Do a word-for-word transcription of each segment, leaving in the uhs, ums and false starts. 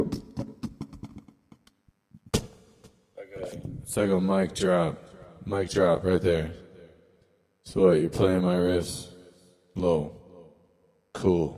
Okay. It's like a mic drop. Mic drop right there. So what, you're playing my riffs low. Cool.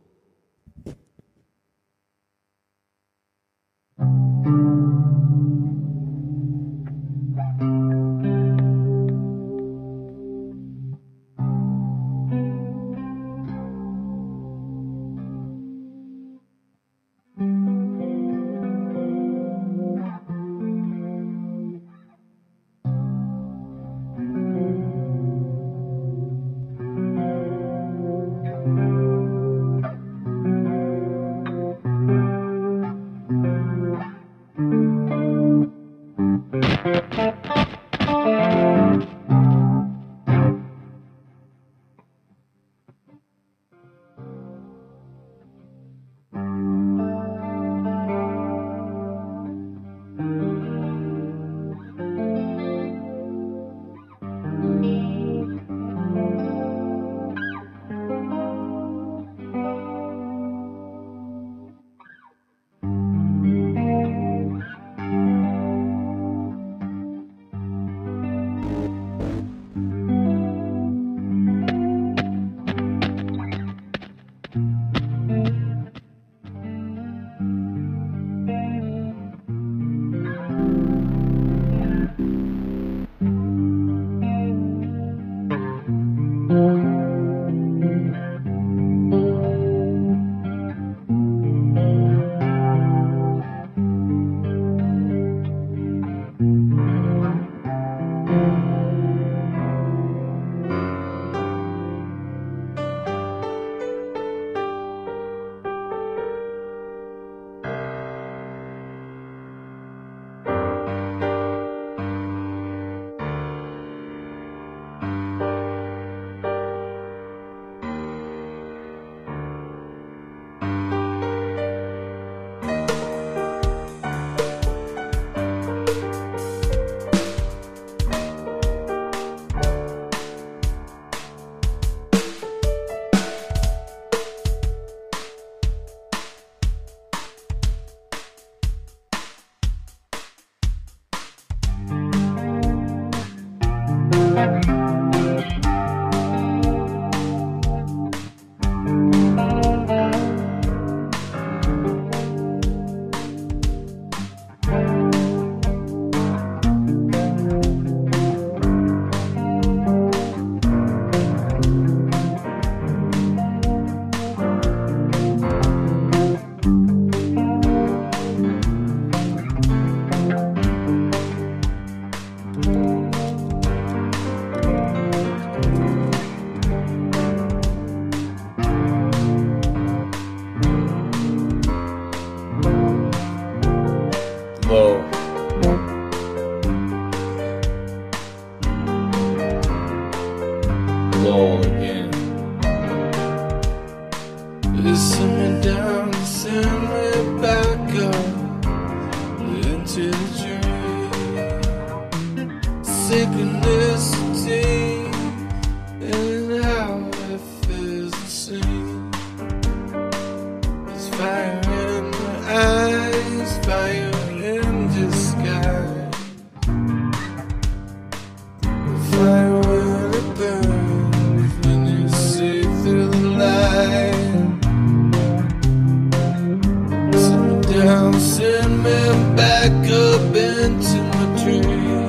Low. Low again. Listen me down, send me back up into the dream. Synchronicity and how it feels the same. There's fire in my eyes, fire in disguise. Fire when it burns, when you see through the light. Send me down, send me back up into my dream.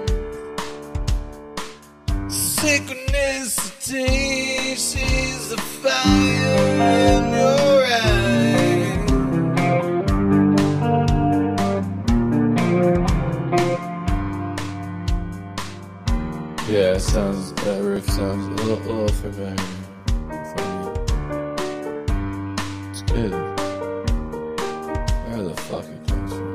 Synchronicity, she's the fire in your eyes. Yeah, it sounds, that riff sounds a little, a little familiar for me. It's good. Where the fuck it comes from?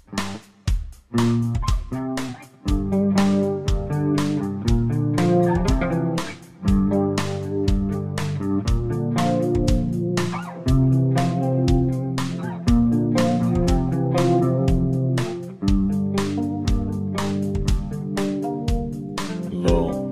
Low.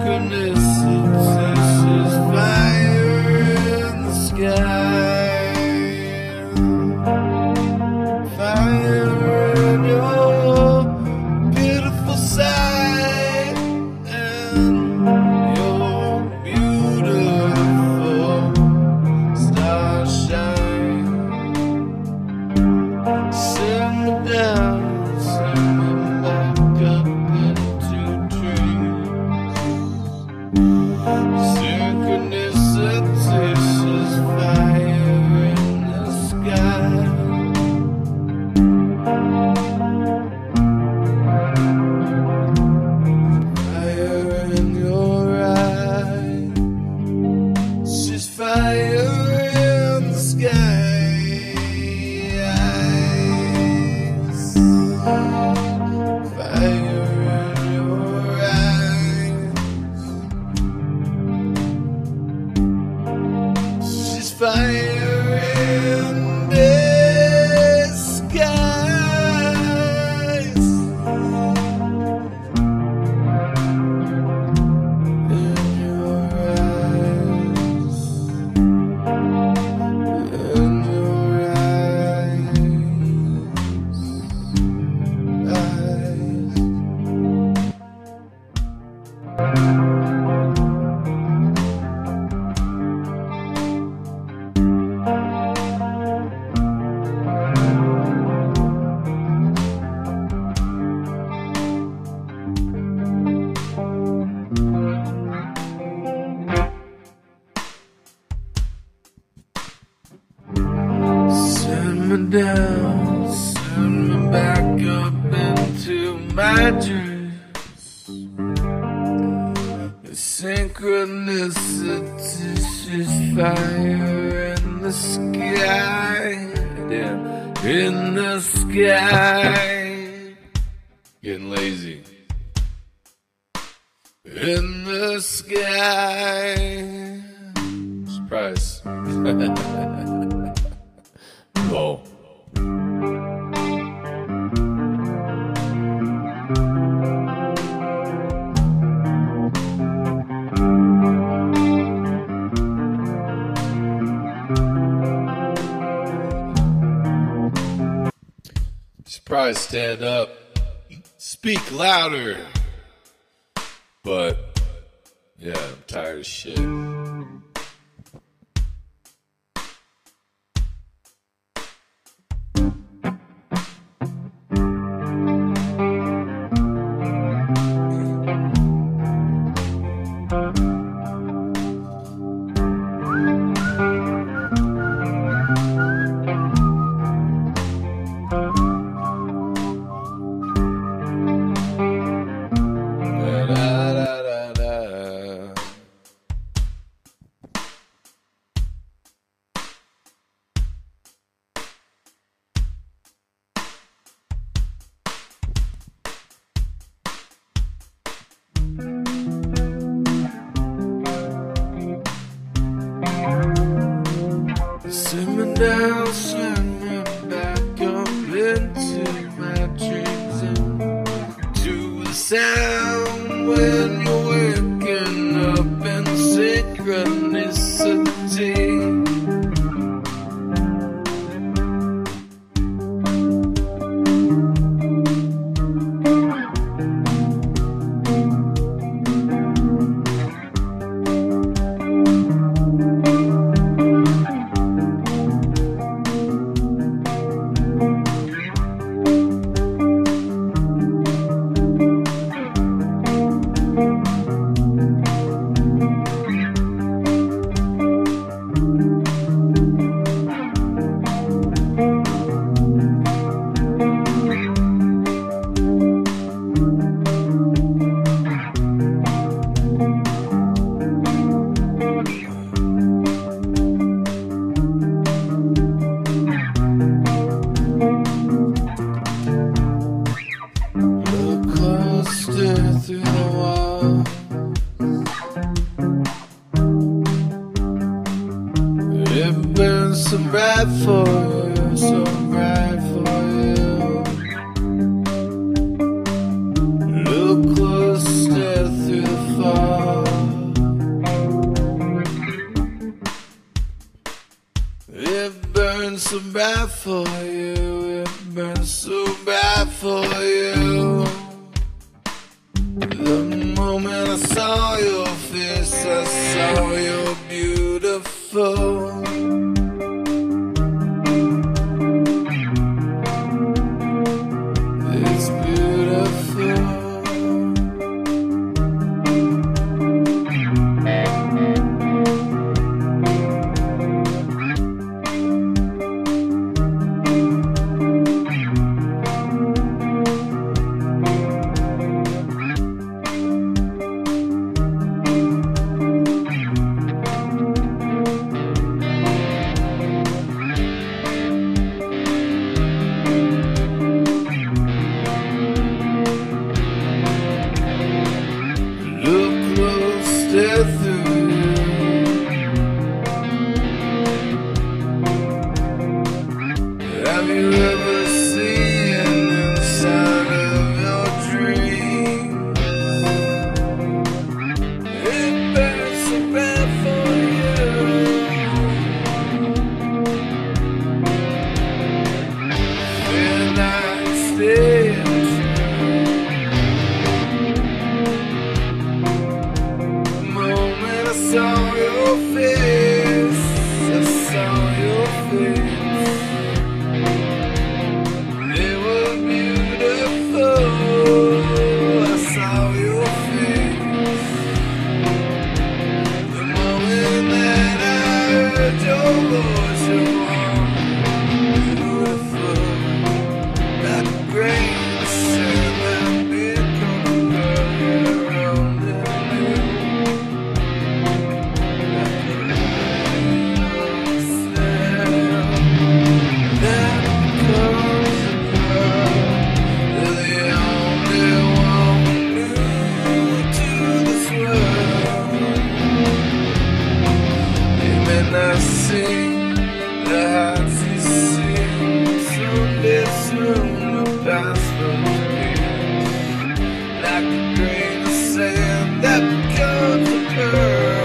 synchronicities is fire in the sky. Fire in your beautiful sight and your beautiful starshine. Send me down, send me back up into dreams. Synchronicities is fire in the sky. Fire in your eyes. She's fire in the sky. Fire in your eyes. She's fire in the skies. In your eyes. In your eyes. Eyes. Send me down, send me back up into my dreams. Synchronicities is fire in the sky. Damn, in the sky. Getting lazy. In the sky. Surprise. Whoa. Surprise, stand up. Speak louder. But, yeah, I'm tired of shit. Send me down, send me back up into my dreams and to the sound when you're waking up in synchronicity. Through the wall, it burns so bright for you, so bright for you. Look close, stare through the fall. for you, it burns so bad for you. The moment I saw your face, I saw you're beautiful. It's beautiful. Through have you ever seen inside of your dreams? It burns so bad for you. And I stay I saw your face, I saw your face. It was beautiful, I saw your face. The moment that I heard your voice, you were beautiful. That grain of sand that become a girl around you. I sing the heights you sing. Someday soon will pass from me, like a grain of sand that becomes a pearl.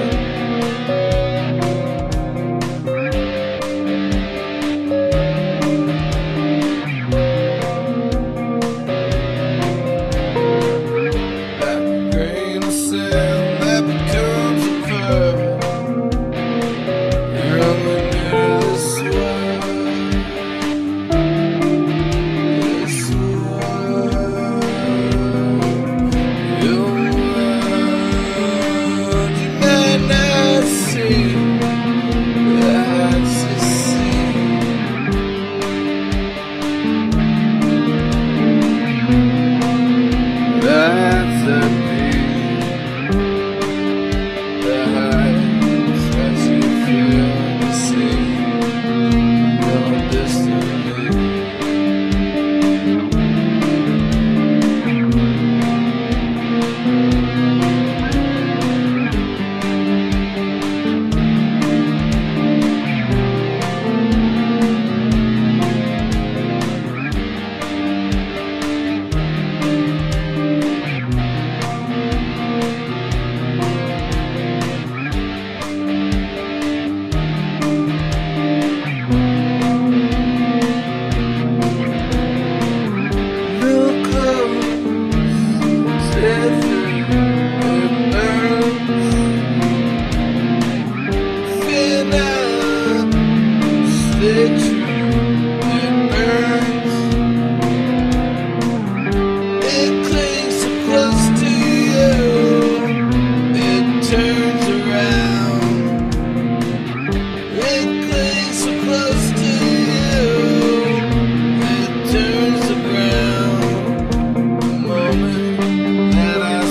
Like a grain of sand that becomes a pearl. That I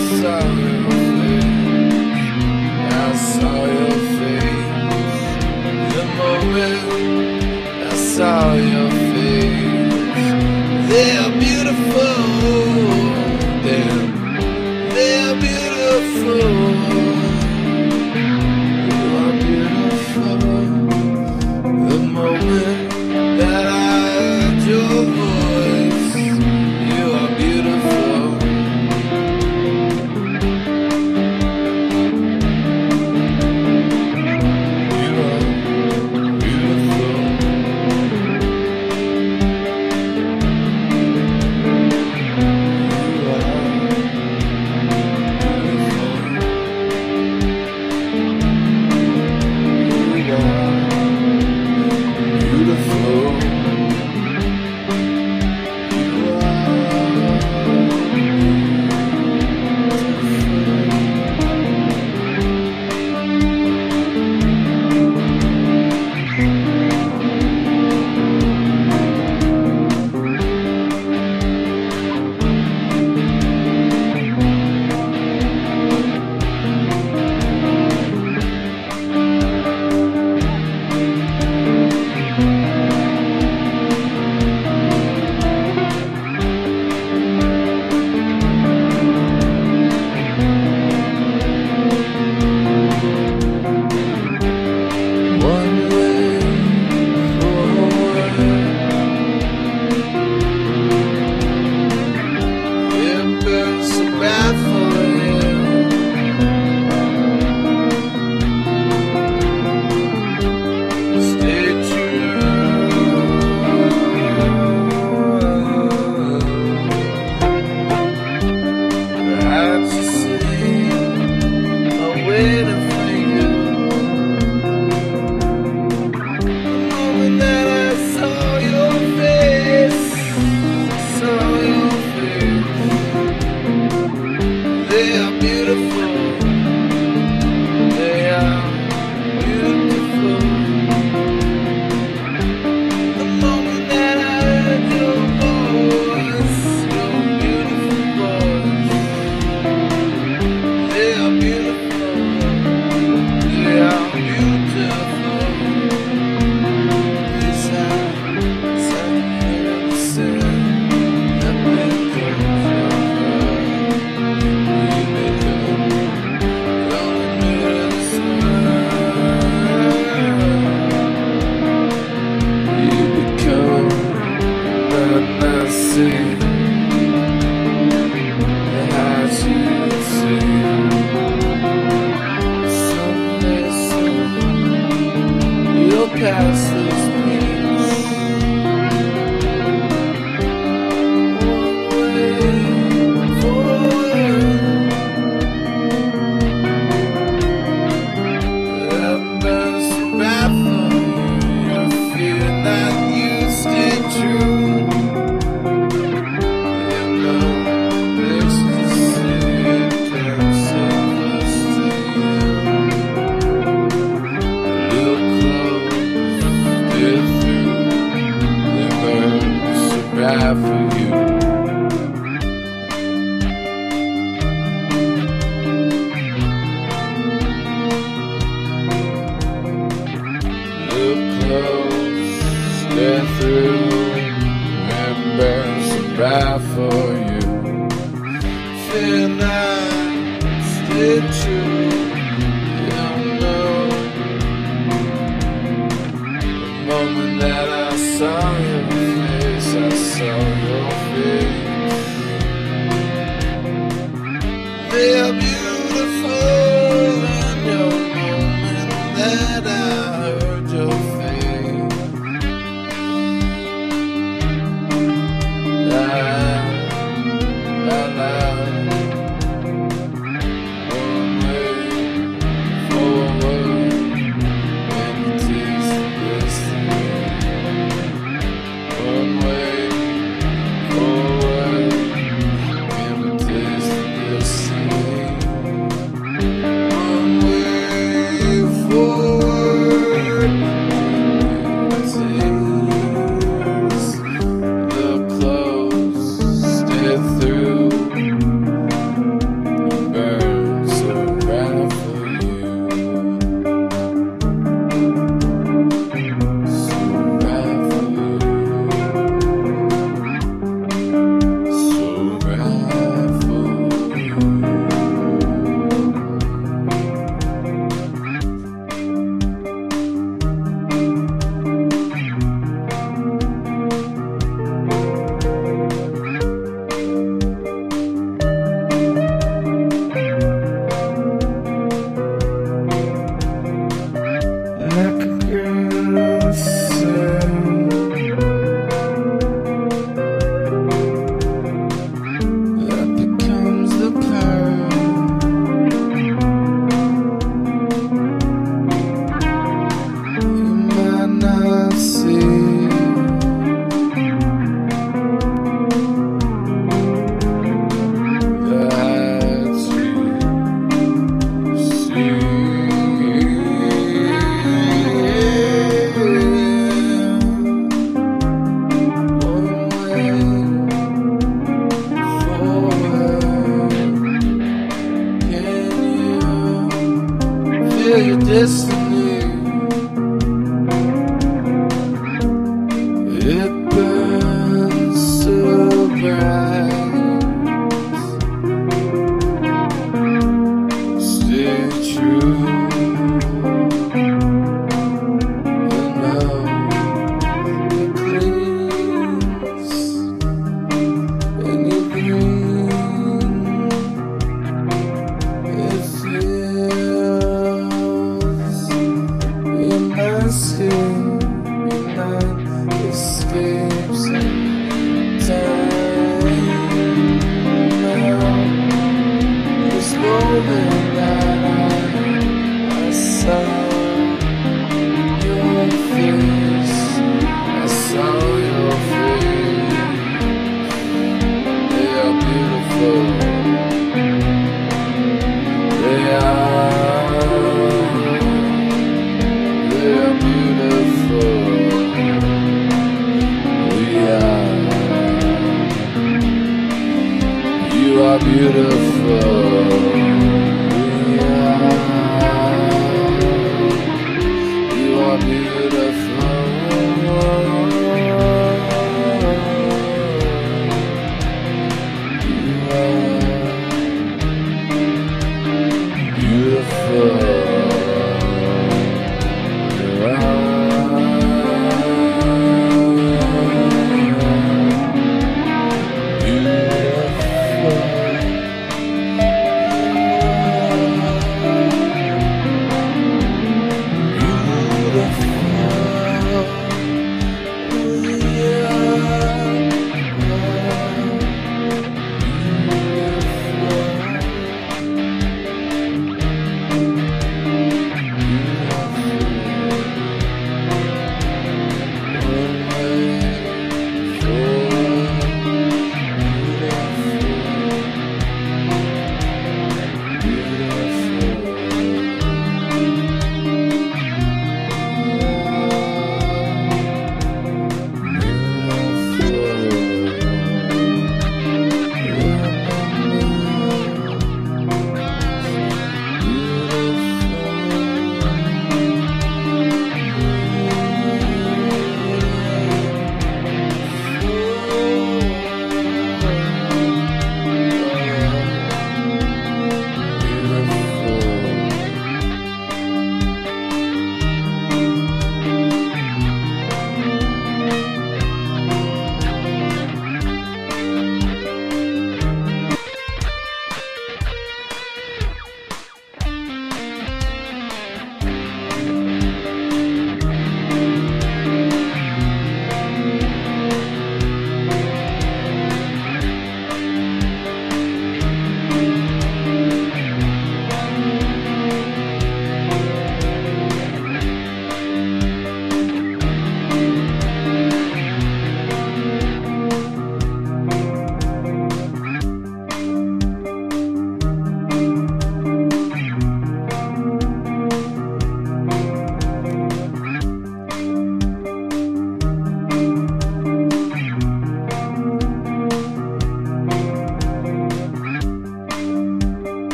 it true? You don't know. The moment that I saw your face, I saw your face. They are beautiful, and your moment that I heard your face. La, la, la. One way forward, when you taste this thing. One way forward, when you taste this thing. One way forward, taste the clothes, stay through. Burn so bright for you, so bright for you, so bright for you. Like a girl said, that becomes the pearl. You might not see that you see. Feel your destiny. It burns so bright. Stay true. You know it cleans and you green. It feels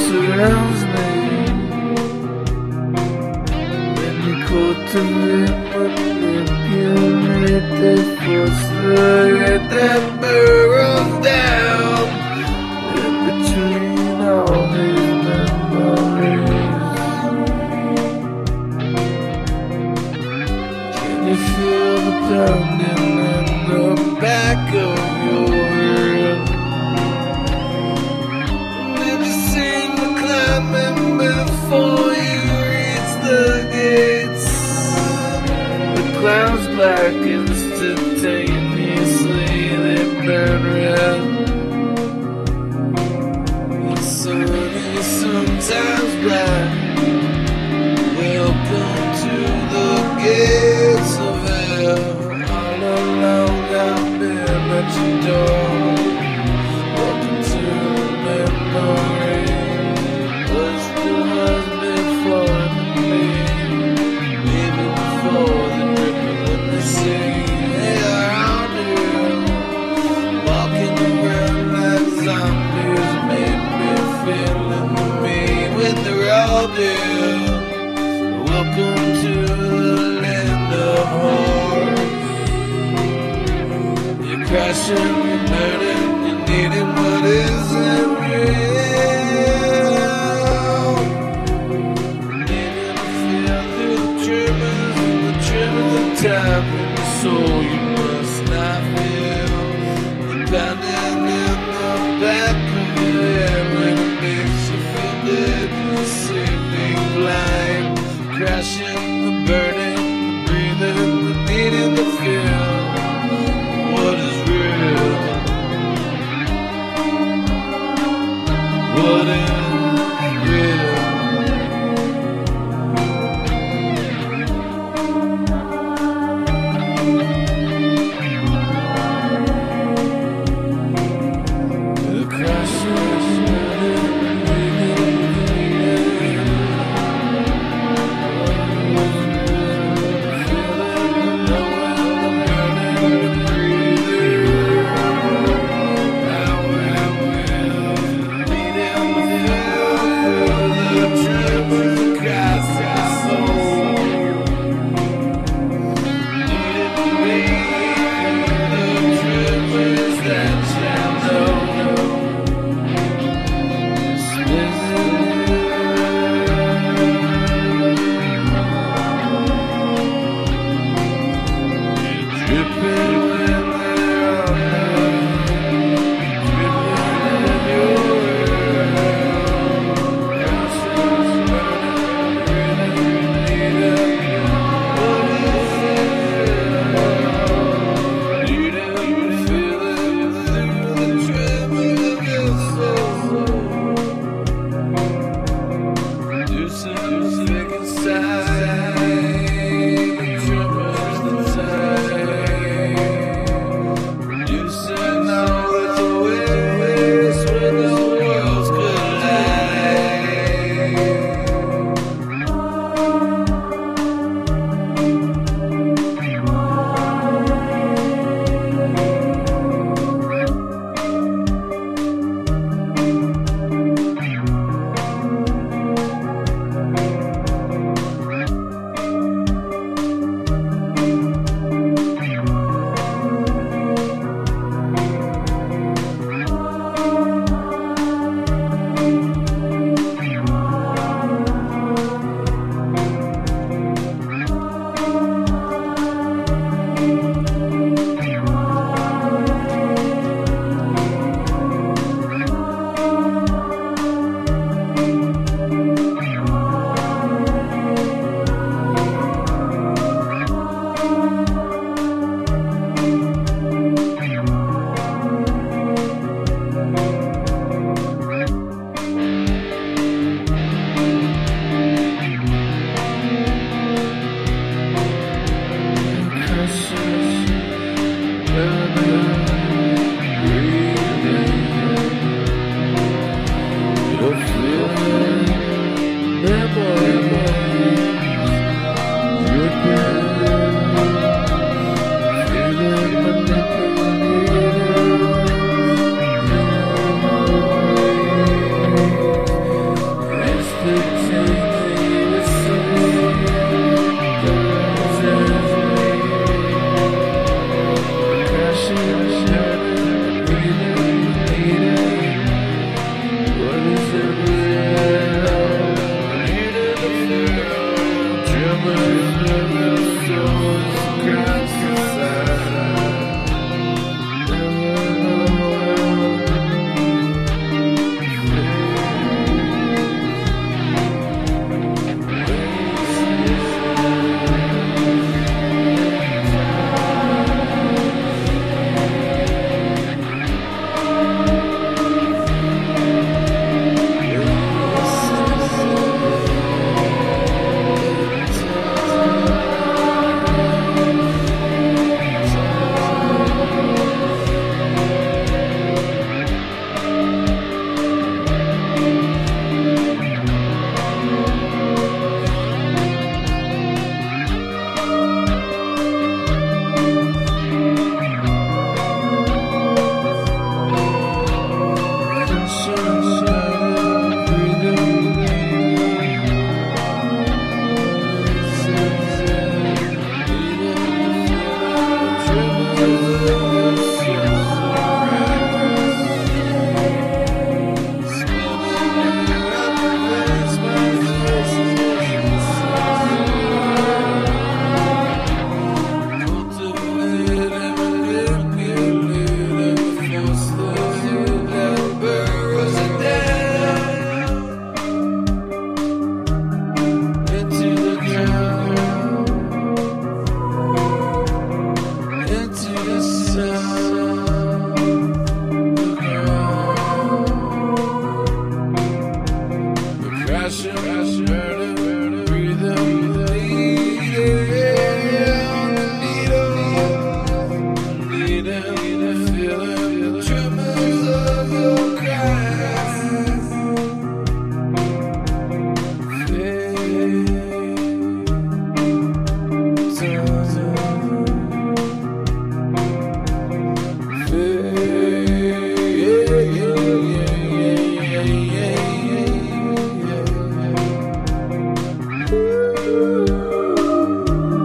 surrounds me. When you cultivate, manipulate, they force the hate that burrows down in between all these memories. Can you feel the pounding in the back of your head? Have you seen the climbing before you reach the gates? The clouds black instantaneously, they burn red. The sun is sometimes black. Welcome to the gates of hell. All alone I've been at your door. Welcome to the memory. What still has before me? Even before the ripping in the sea. They are all new. Walking around like zombies made me feel into me when they're all new. Welcome to the land of horror. You're crashing, you're burning, you're needing what isn't real. Needing to feel through the tremors and the tremors of time in your soul. You must not feel the pounding in the back of your head when it makes you feel dead. You see me blind. Crashing, the burning, the breathing, the needing to feel what is real. What is real? The crashing, the burning, the breathing. crashing, crashing, burning, breathing, bleeding, needle, needing, feeling the tremors of your cries. Ooh.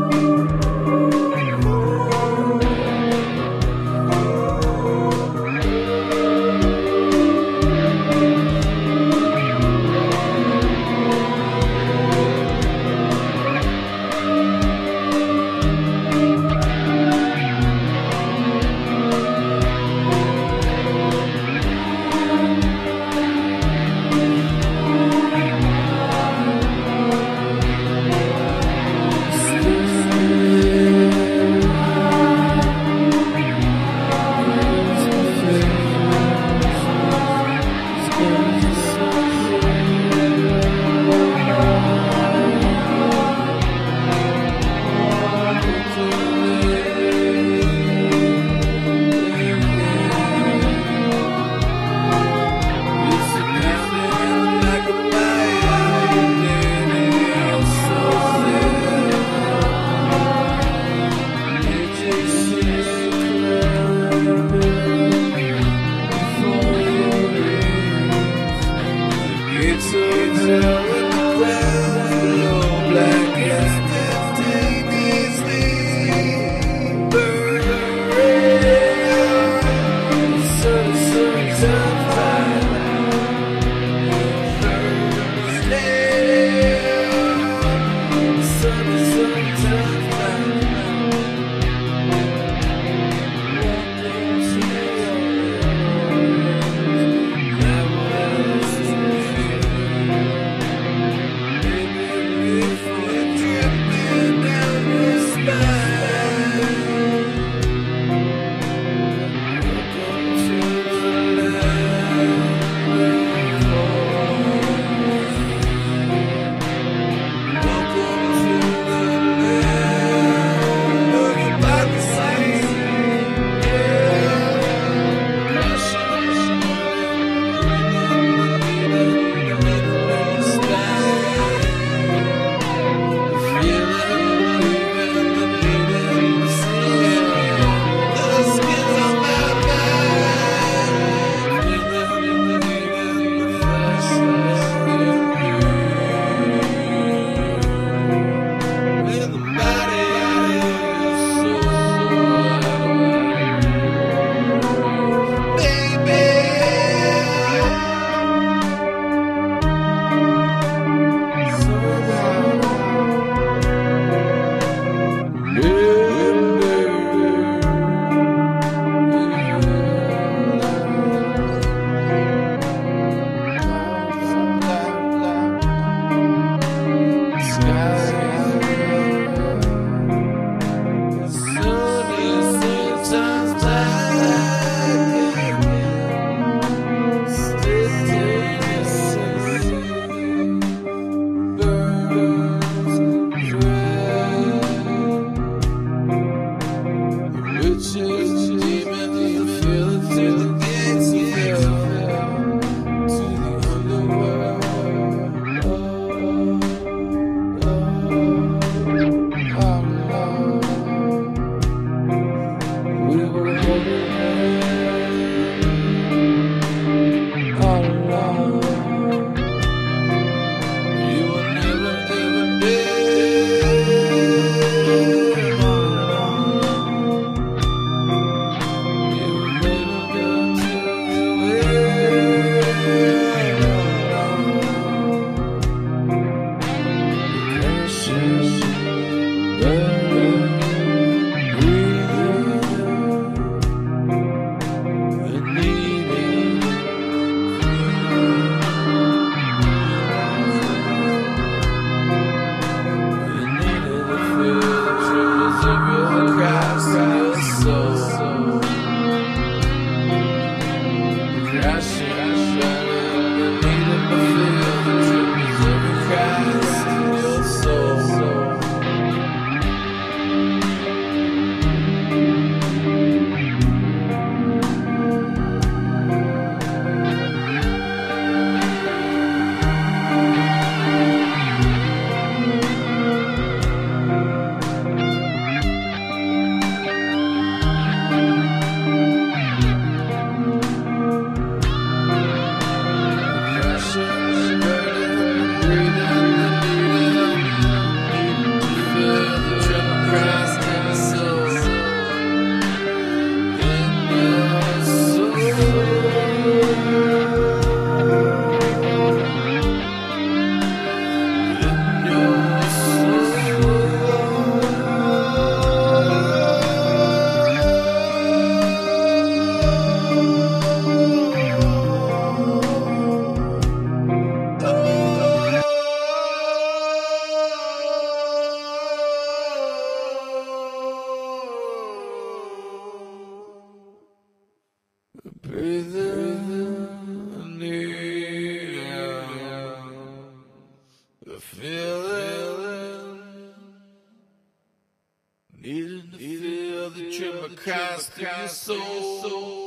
Breathe in the air, the feeling, needing to feel the tremor cast in your soul.